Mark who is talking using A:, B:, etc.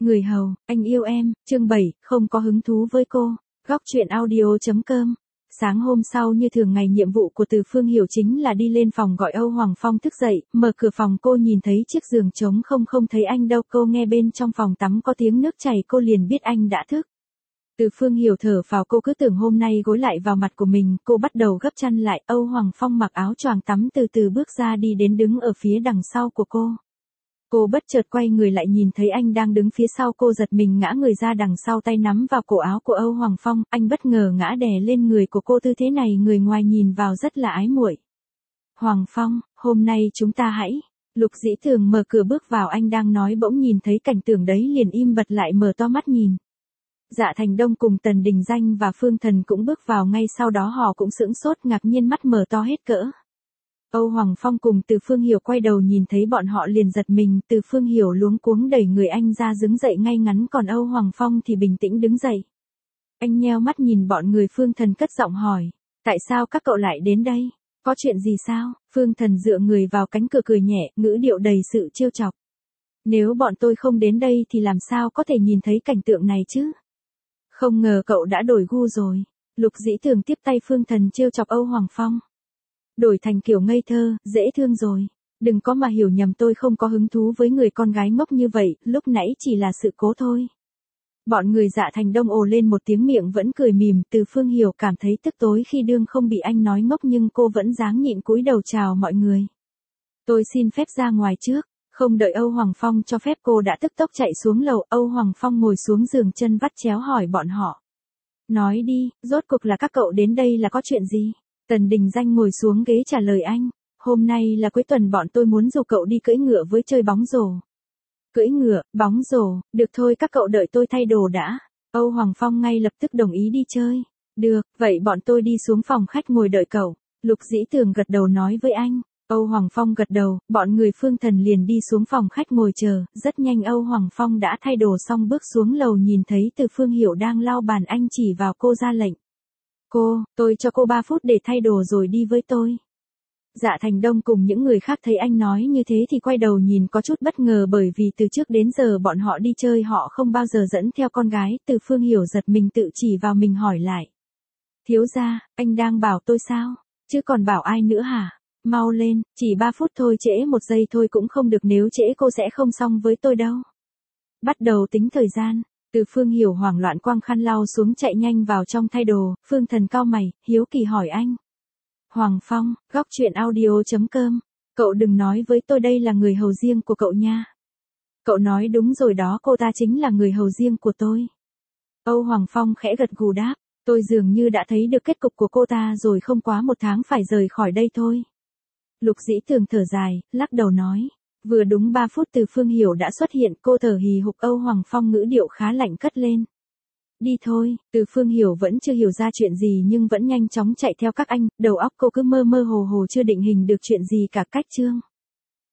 A: Người hầu, anh yêu em, chương 7, không có hứng thú với cô. Góc truyện audio.com. Sáng hôm sau như thường ngày nhiệm vụ của Từ Phương Hiểu chính là đi lên phòng gọi Âu Hoàng Phong thức dậy, mở cửa phòng cô nhìn thấy chiếc giường trống không thấy anh đâu, cô nghe bên trong phòng tắm có tiếng nước chảy cô liền biết anh đã thức. Từ Phương Hiểu thở phào, cô cứ tưởng hôm nay gối lại vào mặt của mình, cô bắt đầu gấp chăn lại. Âu Hoàng Phong mặc áo choàng tắm từ từ bước ra đi đến đứng ở phía đằng sau của cô. Cô bất chợt quay người lại nhìn thấy anh đang đứng phía sau cô, giật mình ngã người ra đằng sau, tay nắm vào cổ áo của Âu Hoàng Phong, anh bất ngờ ngã đè lên người của cô, tư thế này người ngoài nhìn vào rất là ái muội. Hoàng Phong, hôm nay chúng ta hãy. Lục Dĩ Thường mở cửa bước vào, anh đang nói bỗng nhìn thấy cảnh tượng đấy liền im bặt lại mở to mắt nhìn. Dạ Thành Đông cùng Tần Đình Danh và Phương Thần cũng bước vào ngay sau đó, họ cũng sững sốt ngạc nhiên mắt mở to hết cỡ. Âu Hoàng Phong cùng Từ Phương Hiểu quay đầu nhìn thấy bọn họ liền giật mình, Từ Phương Hiểu luống cuống đẩy người anh ra đứng dậy ngay ngắn, còn Âu Hoàng Phong thì bình tĩnh đứng dậy. Anh nheo mắt nhìn bọn người, Phương Thần cất giọng hỏi, tại sao các cậu lại đến đây? Có chuyện gì sao? Phương Thần dựa người vào cánh cửa cười nhẹ, ngữ điệu đầy sự trêu chọc. Nếu bọn tôi không đến đây thì làm sao có thể nhìn thấy cảnh tượng này chứ? Không ngờ cậu đã đổi gu rồi. Lục Dĩ Thường tiếp tay Phương Thần trêu chọc Âu Hoàng Phong. Đổi thành kiểu ngây thơ, dễ thương rồi. Đừng có mà hiểu nhầm, tôi không có hứng thú với người con gái ngốc như vậy, lúc nãy chỉ là sự cố thôi. Bọn người Dạ Thành Đông ồ lên một tiếng, miệng vẫn cười mỉm. Từ Phương Hiểu cảm thấy tức tối khi đương không bị anh nói ngốc, nhưng cô vẫn dáng nhịn cúi đầu chào mọi người. Tôi xin phép ra ngoài trước. Không đợi Âu Hoàng Phong cho phép, cô đã tức tốc chạy xuống lầu. Âu Hoàng Phong ngồi xuống giường, chân vắt chéo hỏi bọn họ. Nói đi, rốt cuộc là các cậu đến đây là có chuyện gì? Tần Đình Danh ngồi xuống ghế trả lời anh. Hôm nay là cuối tuần, bọn tôi muốn rủ cậu đi cưỡi ngựa với chơi bóng rổ. Cưỡi ngựa, bóng rổ, được thôi, các cậu đợi tôi thay đồ đã. Âu Hoàng Phong ngay lập tức đồng ý đi chơi. Được, vậy bọn tôi đi xuống phòng khách ngồi đợi cậu. Lục Dĩ Thường gật đầu nói với anh. Âu Hoàng Phong gật đầu, bọn người Phương Thần liền đi xuống phòng khách ngồi chờ. Rất nhanh Âu Hoàng Phong đã thay đồ xong bước xuống lầu, nhìn thấy Từ Phương Hiểu đang lau bàn, anh chỉ vào cô ra lệnh. Tôi cho cô 3 phút để thay đồ rồi đi với tôi. Dạ Thành Đông cùng những người khác thấy anh nói như thế thì quay đầu nhìn có chút bất ngờ, bởi vì từ trước đến giờ bọn họ đi chơi họ không bao giờ dẫn theo con gái. Từ Phương Hiểu giật mình tự chỉ vào mình hỏi lại. Thiếu gia, anh đang bảo tôi sao? Chứ còn bảo ai nữa hả? Mau lên, chỉ 3 phút thôi, trễ 1 giây thôi cũng không được, nếu trễ cô sẽ không xong với tôi đâu. Bắt đầu tính thời gian. Từ Phương Hiểu hoảng loạn quăng khăn lau xuống, chạy nhanh vào trong thay đồ. Phương Thần cau mày, hiếu kỳ hỏi anh. Hoàng Phong, góc truyện audio.com. Cậu đừng nói với tôi đây là người hầu riêng của cậu nha. Cậu nói đúng rồi đó, cô ta chính là người hầu riêng của tôi. Âu Hoàng Phong khẽ gật gù đáp. Tôi dường như đã thấy được kết cục của cô ta rồi, không quá 1 tháng phải rời khỏi đây thôi. Lục Dĩ Thường thở dài, lắc đầu nói. Vừa đúng 3 phút Từ Phương Hiểu đã xuất hiện, cô thở hì hục. Âu Hoàng Phong ngữ điệu khá lạnh cất lên. Đi thôi. Từ Phương Hiểu vẫn chưa hiểu ra chuyện gì nhưng vẫn nhanh chóng chạy theo các anh, đầu óc cô cứ mơ mơ hồ hồ chưa định hình được chuyện gì cả. Cách chương